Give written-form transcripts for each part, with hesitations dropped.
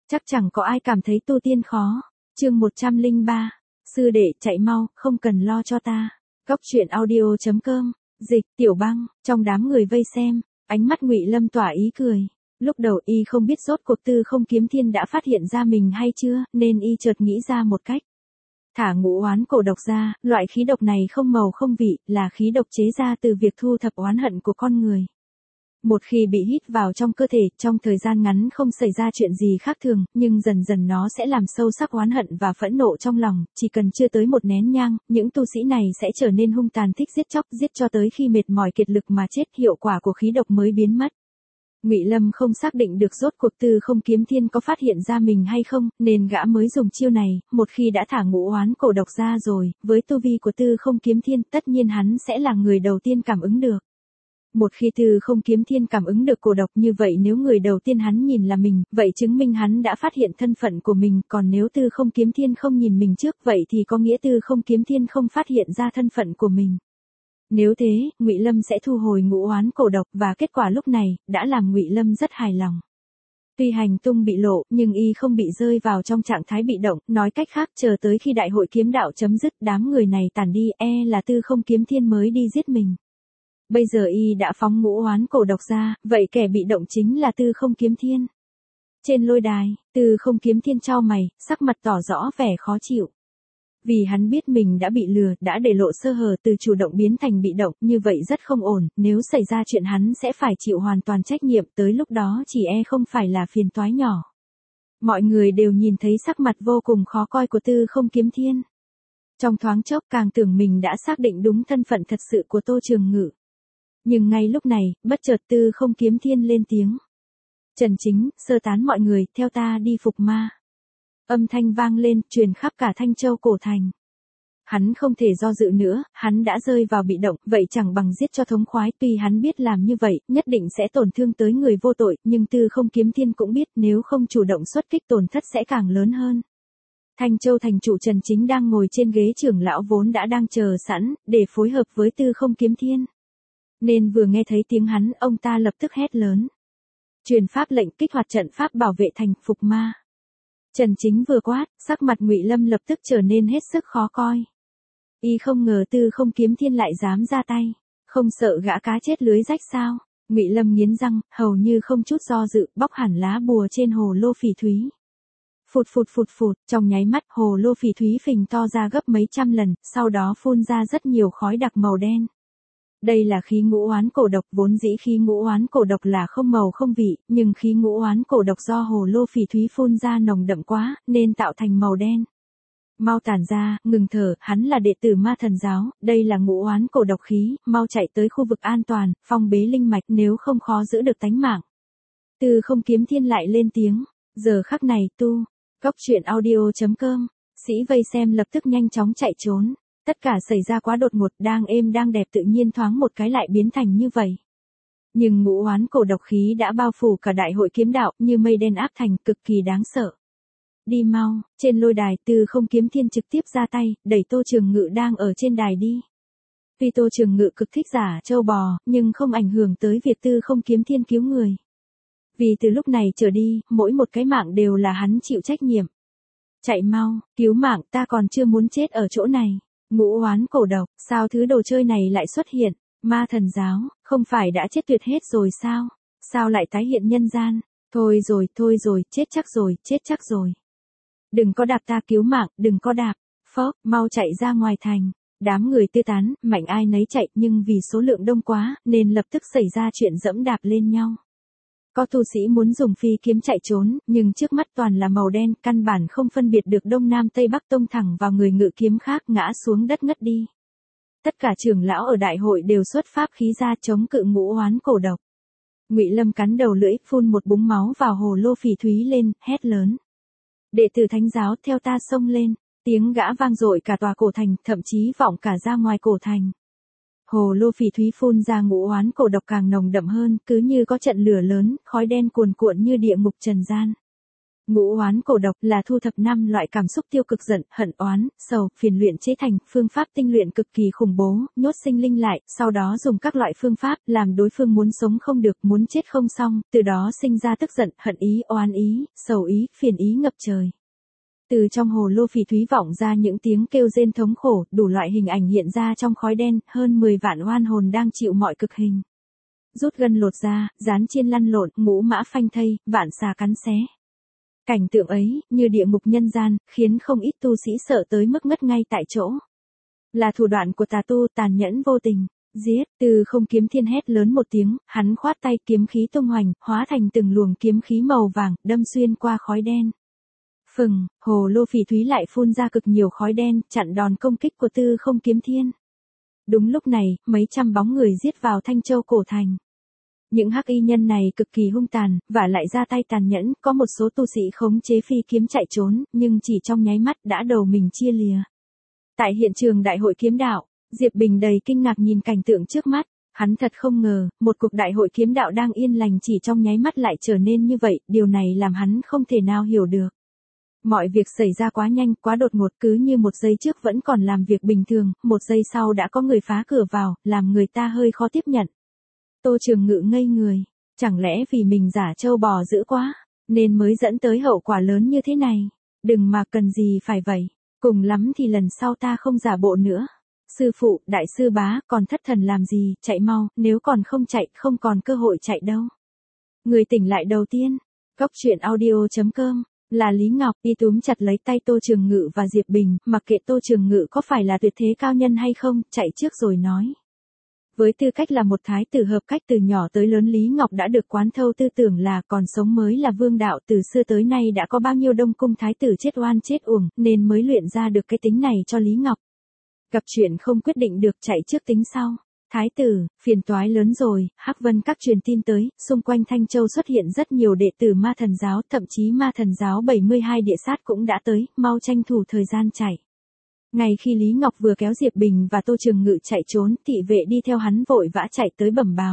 Chắc chẳng có ai cảm thấy tu tiên khó. Chương 103. Sư đệ chạy mau, không cần lo cho ta. Góc truyện audio.com. Dịch, Tiểu Băng, trong đám người vây xem, ánh mắt Ngụy Lâm tỏa ý cười. Lúc đầu y không biết rốt cuộc Tư Không Kiếm Thiên đã phát hiện ra mình hay chưa, nên y chợt nghĩ ra một cách. Thả ngũ oán cổ độc ra, loại khí độc này không màu không vị, là khí độc chế ra từ việc thu thập oán hận của con người. Một khi bị hít vào trong cơ thể, trong thời gian ngắn không xảy ra chuyện gì khác thường, nhưng dần dần nó sẽ làm sâu sắc oán hận và phẫn nộ trong lòng, chỉ cần chưa tới một nén nhang, những tu sĩ này sẽ trở nên hung tàn thích giết chóc, giết cho tới khi mệt mỏi kiệt lực mà chết, hiệu quả của khí độc mới biến mất. Ngụy Lâm không xác định được rốt cuộc Tư Không Kiếm Thiên có phát hiện ra mình hay không, nên gã mới dùng chiêu này. Một khi đã thả ngũ oán cổ độc ra rồi, với tu vi của Tư Không Kiếm Thiên, tất nhiên hắn sẽ là người đầu tiên cảm ứng được. Một khi Tư Không Kiếm Thiên cảm ứng được cổ độc như vậy, nếu người đầu tiên hắn nhìn là mình, vậy chứng minh hắn đã phát hiện thân phận của mình, còn nếu Tư Không Kiếm Thiên không nhìn mình trước, vậy thì có nghĩa Tư Không Kiếm Thiên không phát hiện ra thân phận của mình. Nếu thế, Ngụy Lâm sẽ thu hồi ngũ oán cổ độc, và kết quả lúc này đã làm Ngụy Lâm rất hài lòng. Tuy hành tung bị lộ, nhưng y không bị rơi vào trong trạng thái bị động, nói cách khác, chờ tới khi đại hội kiếm đạo chấm dứt, đám người này tàn đi, là Tư Không Kiếm Thiên mới đi giết mình. Bây giờ y đã phóng ngũ oán cổ độc ra, vậy kẻ bị động chính là Tư Không Kiếm Thiên. Trên lôi đài, Tư Không Kiếm Thiên chau mày, sắc mặt tỏ rõ vẻ khó chịu. Vì hắn biết mình đã bị lừa, đã để lộ sơ hở, từ chủ động biến thành bị động, như vậy rất không ổn, nếu xảy ra chuyện hắn sẽ phải chịu hoàn toàn trách nhiệm, tới lúc đó chỉ không phải là phiền toái nhỏ. Mọi người đều nhìn thấy sắc mặt vô cùng khó coi của Tư Không Kiếm Thiên. Trong thoáng chốc càng tưởng mình đã xác định đúng thân phận thật sự của Tô Trường Ngự. Nhưng ngay lúc này, bất chợt Tư Không Kiếm Thiên lên tiếng. Trần Chính, sơ tán mọi người, theo ta đi phục ma. Âm thanh vang lên, truyền khắp cả Thanh Châu cổ thành. Hắn không thể do dự nữa, hắn đã rơi vào bị động, vậy chẳng bằng giết cho thống khoái, tuy hắn biết làm như vậy, nhất định sẽ tổn thương tới người vô tội, nhưng Tư Không Kiếm Thiên cũng biết nếu không chủ động xuất kích tổn thất sẽ càng lớn hơn. Thanh Châu thành chủ Trần Chính đang ngồi trên ghế trưởng lão vốn đã đang chờ sẵn, để phối hợp với Tư Không Kiếm Thiên. Nên vừa nghe thấy tiếng hắn, ông ta lập tức hét lớn. Truyền pháp lệnh kích hoạt trận pháp bảo vệ thành, phục ma. Trần Chính vừa quát, sắc mặt Ngụy Lâm lập tức trở nên hết sức khó coi. Y không ngờ Tư Không Kiếm Thiên lại dám ra tay, không sợ gã cá chết lưới rách sao? Ngụy Lâm nghiến răng, hầu như không chút do dự, bóc hẳn lá bùa trên hồ lô phỉ thúy. Phụt phụt phụt phụt, trong nháy mắt hồ lô phỉ thúy phình to ra gấp mấy trăm lần, sau đó phun ra rất nhiều khói đặc màu đen. Đây là khí ngũ oán cổ độc, vốn dĩ khí ngũ oán cổ độc là không màu không vị, nhưng khí ngũ oán cổ độc do hồ lô phỉ thúy phun ra nồng đậm quá, nên tạo thành màu đen. Mau tản ra, ngừng thở, hắn là đệ tử Ma Thần giáo, đây là ngũ oán cổ độc khí, mau chạy tới khu vực an toàn, phong bế linh mạch, nếu không khó giữ được tánh mạng. Tư Không Kiếm Thiên lại lên tiếng, giờ khắc này Góc truyện audio.com, sĩ vây xem lập tức nhanh chóng chạy trốn. Tất cả xảy ra quá đột ngột, đang êm đang đẹp tự nhiên thoáng một cái lại biến thành như vậy. Nhưng ngũ oán cổ độc khí đã bao phủ cả đại hội kiếm đạo, như mây đen áp thành, cực kỳ đáng sợ. Đi mau, trên lôi đài, Tư Không Kiếm Thiên trực tiếp ra tay, đẩy Tô Trường Ngự đang ở trên đài đi. Tuy Tô Trường Ngự cực thích giả trâu bò, nhưng không ảnh hưởng tới việc Tư Không Kiếm Thiên cứu người. Vì từ lúc này trở đi, mỗi một cái mạng đều là hắn chịu trách nhiệm. Chạy mau, cứu mạng, ta còn chưa muốn chết ở chỗ này. Ngũ oán cổ độc, sao thứ đồ chơi này lại xuất hiện? Ma Thần giáo, không phải đã chết tuyệt hết rồi sao? Sao lại tái hiện nhân gian? Thôi rồi, chết chắc rồi. Đừng có đạp ta, cứu mạng, đừng có đạp. Phốc, mau chạy ra ngoài thành. Đám người tứ tán, mạnh ai nấy chạy, nhưng vì số lượng đông quá, nên lập tức xảy ra chuyện dẫm đạp lên nhau. Có tu sĩ muốn dùng phi kiếm chạy trốn, nhưng trước mắt toàn là màu đen, căn bản không phân biệt được đông nam tây bắc, tông thẳng vào người ngự kiếm khác, ngã xuống đất ngất đi. Tất cả trưởng lão ở đại hội đều xuất pháp khí ra chống cự ngũ oán cổ độc. Ngụy Lâm cắn đầu lưỡi, phun một búng máu vào hồ lô phỉ thúy lên, hét lớn. Đệ tử Thánh giáo, theo ta xông lên. Tiếng gã vang dội cả tòa cổ thành, thậm chí vọng cả ra ngoài cổ thành. Hồ lô phỉ thúy phun ra ngũ oán cổ độc càng nồng đậm hơn, cứ như có trận lửa lớn, khói đen cuồn cuộn như địa ngục trần gian. Ngũ oán cổ độc là thu thập 5 loại cảm xúc tiêu cực giận, hận oán, sầu, phiền luyện chế thành, phương pháp tinh luyện cực kỳ khủng bố, nhốt sinh linh lại, sau đó dùng các loại phương pháp làm đối phương muốn sống không được, muốn chết không xong, từ đó sinh ra tức giận, hận ý, oán ý, sầu ý, phiền ý ngập trời. Từ trong hồ lô phỉ thúy vọng ra những tiếng kêu rên thống khổ, đủ loại hình ảnh hiện ra trong khói đen, hơn 10 vạn oan hồn đang chịu mọi cực hình. Rút gân lột da, rán chiên lăn lộn, ngũ mã phanh thây, vạn xà cắn xé. Cảnh tượng ấy, như địa ngục nhân gian, khiến không ít tu sĩ sợ tới mức ngất ngay tại chỗ. Là thủ đoạn của tà tu tàn nhẫn vô tình. Giết, Từ Không Kiếm Thiên hét lớn một tiếng, hắn khoát tay kiếm khí tung hoành, hóa thành từng luồng kiếm khí màu vàng, đâm xuyên qua khói đen. Phừng, hồ lô phỉ thúy lại phun ra cực nhiều khói đen, chặn đòn công kích của Tư Không Kiếm Thiên. Đúng lúc này, mấy trăm bóng người giết vào Thanh Châu cổ thành. Những hắc y nhân này cực kỳ hung tàn, và lại ra tay tàn nhẫn, có một số tu sĩ khống chế phi kiếm chạy trốn, nhưng chỉ trong nháy mắt đã đầu mình chia lìa. Tại hiện trường đại hội kiếm đạo, Diệp Bình đầy kinh ngạc nhìn cảnh tượng trước mắt, hắn thật không ngờ, một cuộc đại hội kiếm đạo đang yên lành chỉ trong nháy mắt lại trở nên như vậy, điều này làm hắn không thể nào hiểu được. Mọi việc xảy ra quá nhanh, quá đột ngột, cứ như một giây trước vẫn còn làm việc bình thường, một giây sau đã có người phá cửa vào, làm người ta hơi khó tiếp nhận. Tô Trường Ngự ngây người, chẳng lẽ vì mình giả trâu bò dữ quá, nên mới dẫn tới hậu quả lớn như thế này. Đừng mà cần gì phải vậy, cùng lắm thì lần sau ta không giả bộ nữa. Sư phụ, đại sư bá, còn thất thần làm gì, chạy mau, nếu còn không chạy, không còn cơ hội chạy đâu. Người tỉnh lại đầu tiên, Góc Truyện Audio.com, là Lý Ngọc, y túm chặt lấy tay Tô Trường Ngự và Diệp Bình, mặc kệ Tô Trường Ngự có phải là tuyệt thế cao nhân hay không, chạy trước rồi nói. Với tư cách là một thái tử hợp cách từ nhỏ tới lớn, Lý Ngọc đã được quán thâu tư tưởng là còn sống mới là vương đạo, từ xưa tới nay đã có bao nhiêu đông cung thái tử chết oan chết uổng, nên mới luyện ra được cái tính này cho Lý Ngọc. Gặp chuyện không quyết định được, chạy trước tính sau. Thái tử, phiền toái lớn rồi, Hắc Vân Các truyền tin tới, xung quanh Thanh Châu xuất hiện rất nhiều đệ tử Ma Thần giáo, thậm chí Ma Thần giáo 72 địa sát cũng đã tới, mau tranh thủ thời gian chạy. Ngay khi Lý Ngọc vừa kéo Diệp Bình và Tô Trường Ngự chạy trốn, thị vệ đi theo hắn vội vã chạy tới bẩm báo.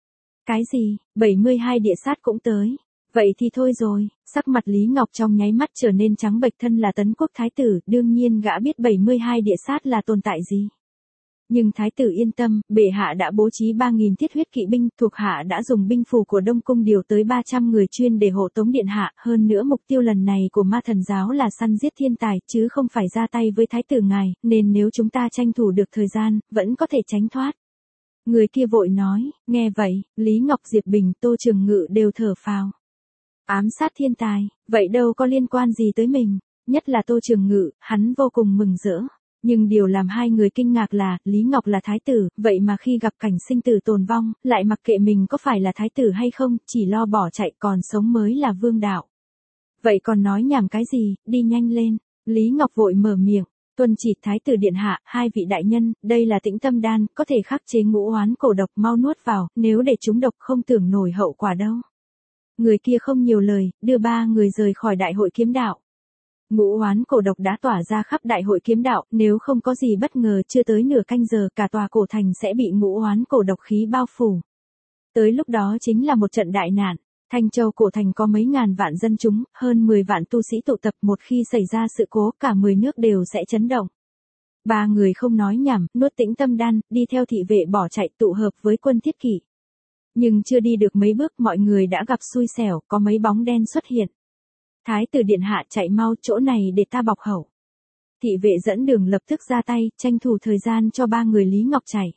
Cái gì, 72 địa sát cũng tới? Vậy thì thôi rồi, sắc mặt Lý Ngọc trong nháy mắt trở nên trắng bệch, thân là Tấn Quốc thái tử, đương nhiên gã biết 72 địa sát là tồn tại gì. Nhưng thái tử yên tâm, bệ hạ đã bố trí 3.000 thiết huyết kỵ binh, thuộc hạ đã dùng binh phù của Đông Cung điều tới 300 người chuyên để hộ tống điện hạ, hơn nữa mục tiêu lần này của Ma Thần giáo là săn giết thiên tài, chứ không phải ra tay với thái tử ngài, nên nếu chúng ta tranh thủ được thời gian, vẫn có thể tránh thoát. Người kia vội nói, nghe vậy, Lý Ngọc, Diệp Bình, Tô Trường Ngự đều thở phào. Ám sát thiên tài, vậy đâu có liên quan gì tới mình, nhất là Tô Trường Ngự, hắn vô cùng mừng rỡ. Nhưng điều làm hai người kinh ngạc là, Lý Ngọc là thái tử, vậy mà khi gặp cảnh sinh tử tồn vong, lại mặc kệ mình có phải là thái tử hay không, chỉ lo bỏ chạy, còn sống mới là vương đạo. Vậy còn nói nhảm cái gì, đi nhanh lên. Lý Ngọc vội mở miệng, tuân chỉ thái tử điện hạ, hai vị đại nhân, đây là Tĩnh Tâm đan, có thể khắc chế ngũ oán cổ độc, mau nuốt vào, nếu để chúng độc không tưởng nổi hậu quả đâu. Người kia không nhiều lời, đưa 3 người rời khỏi đại hội kiếm đạo. Ngũ oán cổ độc đã tỏa ra khắp đại hội kiếm đạo, nếu không có gì bất ngờ chưa tới nửa canh giờ cả tòa cổ thành sẽ bị ngũ oán cổ độc khí bao phủ. Tới lúc đó chính là một trận đại nạn. Thanh Châu cổ thành có mấy ngàn vạn dân chúng, hơn 10 vạn tu sĩ tụ tập, một khi xảy ra sự cố cả 10 nước đều sẽ chấn động. 3 người không nói nhảm, nuốt Tĩnh Tâm đan, đi theo thị vệ bỏ chạy tụ hợp với quân thiết kỵ. Nhưng chưa đi được mấy bước mọi người đã gặp xui xẻo, có mấy bóng đen xuất hiện. Thái tử điện hạ, chạy mau, chỗ này để ta bọc hậu. Thị vệ dẫn đường lập tức ra tay, tranh thủ thời gian cho 3 người Lý Ngọc chạy.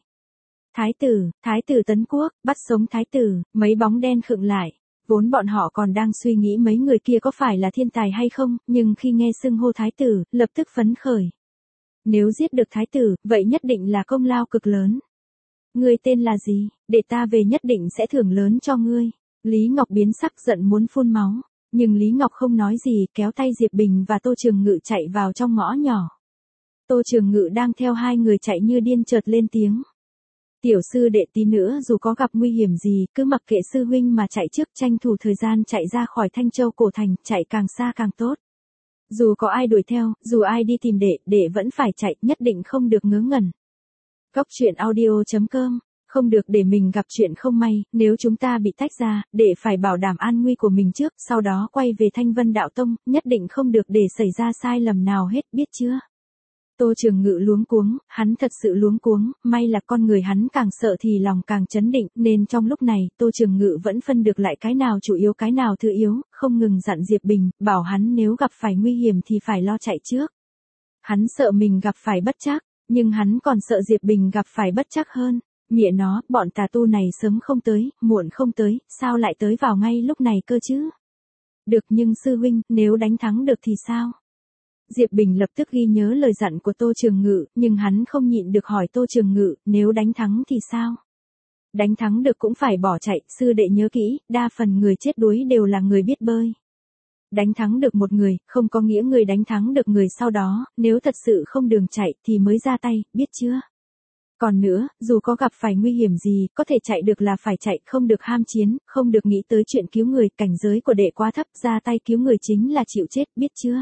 Thái tử Tấn Quốc, bắt sống thái tử, mấy bóng đen khựng lại. Vốn bọn họ còn đang suy nghĩ mấy người kia có phải là thiên tài hay không, nhưng khi nghe xưng hô thái tử, lập tức phấn khởi. Nếu giết được thái tử, vậy nhất định là công lao cực lớn. Ngươi tên là gì, để ta về nhất định sẽ thưởng lớn cho ngươi. Lý Ngọc biến sắc giận muốn phun máu. Nhưng Lý Ngọc không nói gì, kéo tay Diệp Bình và Tô Trường Ngự chạy vào trong ngõ nhỏ. Tô Trường Ngự đang theo hai người chạy như điên chợt lên tiếng. Tiểu sư đệ, tí nữa dù có gặp nguy hiểm gì, cứ mặc kệ sư huynh mà chạy trước, tranh thủ thời gian chạy ra khỏi Thanh Châu cổ thành, chạy càng xa càng tốt. Dù có ai đuổi theo, dù ai đi tìm đệ vẫn phải chạy, nhất định không được ngớ ngẩn. Góc Truyện Audio.com Không được để mình gặp chuyện không may, nếu chúng ta bị tách ra, để phải bảo đảm an nguy của mình trước, sau đó quay về Thanh Vân Đạo Tông, nhất định không được để xảy ra sai lầm nào hết, biết chưa? Tô Trường Ngự luống cuống, hắn thật sự luống cuống, may là con người hắn càng sợ thì lòng càng chấn định, nên trong lúc này, Tô Trường Ngự vẫn phân được lại cái nào chủ yếu cái nào thứ yếu, không ngừng dặn Diệp Bình, bảo hắn nếu gặp phải nguy hiểm thì phải lo chạy trước. Hắn sợ mình gặp phải bất trắc, nhưng hắn còn sợ Diệp Bình gặp phải bất trắc hơn. Mẹ nó, bọn tà tu này sớm không tới, muộn không tới, sao lại tới vào ngay lúc này cơ chứ? Được nhưng sư huynh, nếu đánh thắng được thì sao? Diệp Bình lập tức ghi nhớ lời dặn của Tô Trường Ngự, nhưng hắn không nhịn được hỏi Tô Trường Ngự, nếu đánh thắng thì sao? Đánh thắng được cũng phải bỏ chạy, sư đệ nhớ kỹ, đa phần người chết đuối đều là người biết bơi. Đánh thắng được một người, không có nghĩa người đánh thắng được người sau đó, nếu thật sự không đường chạy thì mới ra tay, biết chưa? Còn nữa, dù có gặp phải nguy hiểm gì, có thể chạy được là phải chạy, không được ham chiến, không được nghĩ tới chuyện cứu người, cảnh giới của đệ quá thấp, ra tay cứu người chính là chịu chết, biết chưa?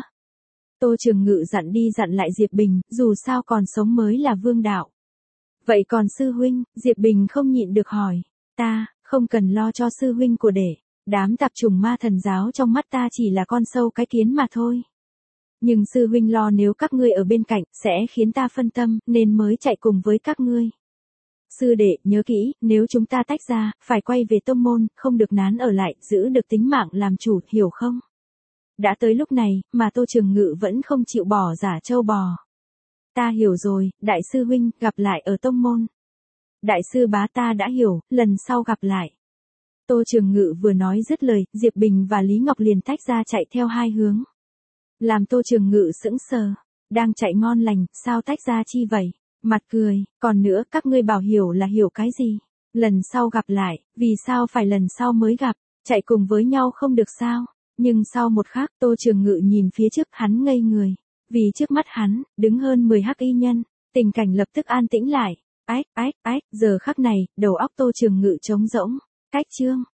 Tô Trường Ngự dặn đi dặn lại Diệp Bình, dù sao còn sống mới là vương đạo. Vậy còn sư huynh, Diệp Bình không nhịn được hỏi, ta, không cần lo cho sư huynh của đệ, đám tạp chủng ma thần giáo trong mắt ta chỉ là con sâu cái kiến mà thôi. Nhưng sư huynh lo nếu các ngươi ở bên cạnh, sẽ khiến ta phân tâm, nên mới chạy cùng với các ngươi. Sư đệ, nhớ kỹ, nếu chúng ta tách ra, phải quay về tông môn, không được nán ở lại, giữ được tính mạng làm chủ, hiểu không? Đã tới lúc này, mà Tô Trường Ngự vẫn không chịu bỏ giả trâu bò. Ta hiểu rồi, đại sư huynh, gặp lại ở tông môn. Đại sư bá ta đã hiểu, lần sau gặp lại. Tô Trường Ngự vừa nói dứt lời, Diệp Bình và Lý Ngọc liền tách ra chạy theo hai hướng. Làm Tô Trường Ngự sững sờ, đang chạy ngon lành, sao tách ra chi vậy? Mặt cười, còn nữa các ngươi bảo hiểu là hiểu cái gì? Lần sau gặp lại, vì sao phải lần sau mới gặp, chạy cùng với nhau không được sao? Nhưng sau một khắc Tô Trường Ngự nhìn phía trước hắn ngây người, vì trước mắt hắn, đứng hơn 10 hắc y nhân, tình cảnh lập tức an tĩnh lại, ách, giờ khắc này, đầu óc Tô Trường Ngự trống rỗng, cách chương.